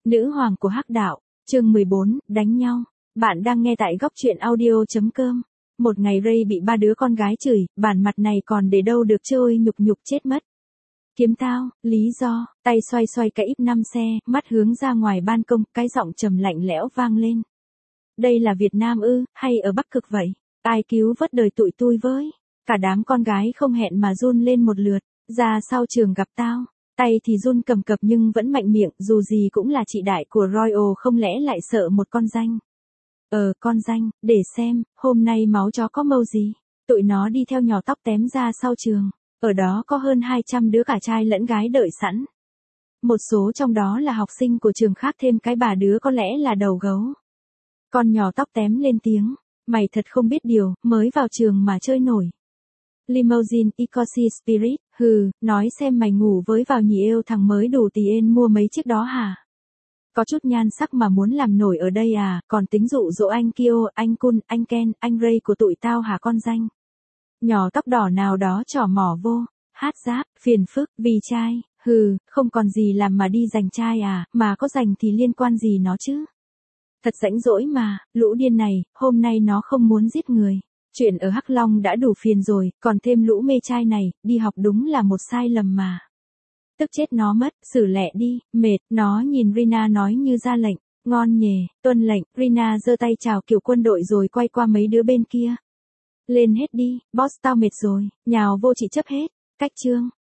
Nữ hoàng của hắc đạo, chương 14, đánh nhau. Bạn đang nghe tại góc truyện audio.com. Một ngày Ray bị ba đứa con gái chửi, bản mặt này còn để đâu được chứ ôi, nhục chết mất. Kiếm tao, lý do, tay xoay cái íp 5 xe, mắt hướng ra ngoài ban công, cái giọng trầm lạnh lẽo vang lên. Đây là Việt Nam ư, hay ở Bắc Cực vậy? Ai cứu vớt đời tụi tôi với? Cả đám con gái không hẹn mà run lên một lượt, ra sau trường gặp tao. Tay thì run cầm cập nhưng vẫn mạnh miệng, dù gì cũng là chị đại của Royal, không lẽ lại sợ một con danh. Con danh, để xem, hôm nay máu chó có màu gì. Tụi nó đi theo nhỏ tóc tém ra sau trường, ở đó có hơn 200 đứa cả trai lẫn gái đợi sẵn. Một số trong đó là học sinh của trường khác, thêm cái bà đứa có lẽ là đầu gấu. Con nhỏ tóc tém lên tiếng, mày thật không biết điều, mới vào trường mà chơi nổi. Limousine Ecosi Spirit, nói xem mày ngủ với vào nhì êu thằng mới đủ tiền mua mấy chiếc đó hả? Có chút nhan sắc mà muốn làm nổi ở đây à, còn tính dụ dỗ anh Kyo, anh Kun, anh Ken, anh Ray của tụi tao hả con danh? Nhỏ tóc đỏ nào đó trỏ mỏ vô, hát giáp, phiền phức, vì trai, không còn gì làm mà đi giành trai à, mà có giành thì liên quan gì nó chứ? Thật rãnh rỗi mà, lũ điên này, hôm nay nó không muốn giết người. Chuyện ở Hắc Long đã đủ phiền rồi, còn thêm lũ mê trai này, đi học đúng là một sai lầm mà. Tức chết nó mất, xử lẹ đi, mệt, nó nhìn Rina nói như ra lệnh, ngon nhề, tuân lệnh, Rina giơ tay chào kiểu quân đội rồi quay qua mấy đứa bên kia. Lên hết đi, boss tao mệt rồi, nhào vô chị chấp hết, cách chương,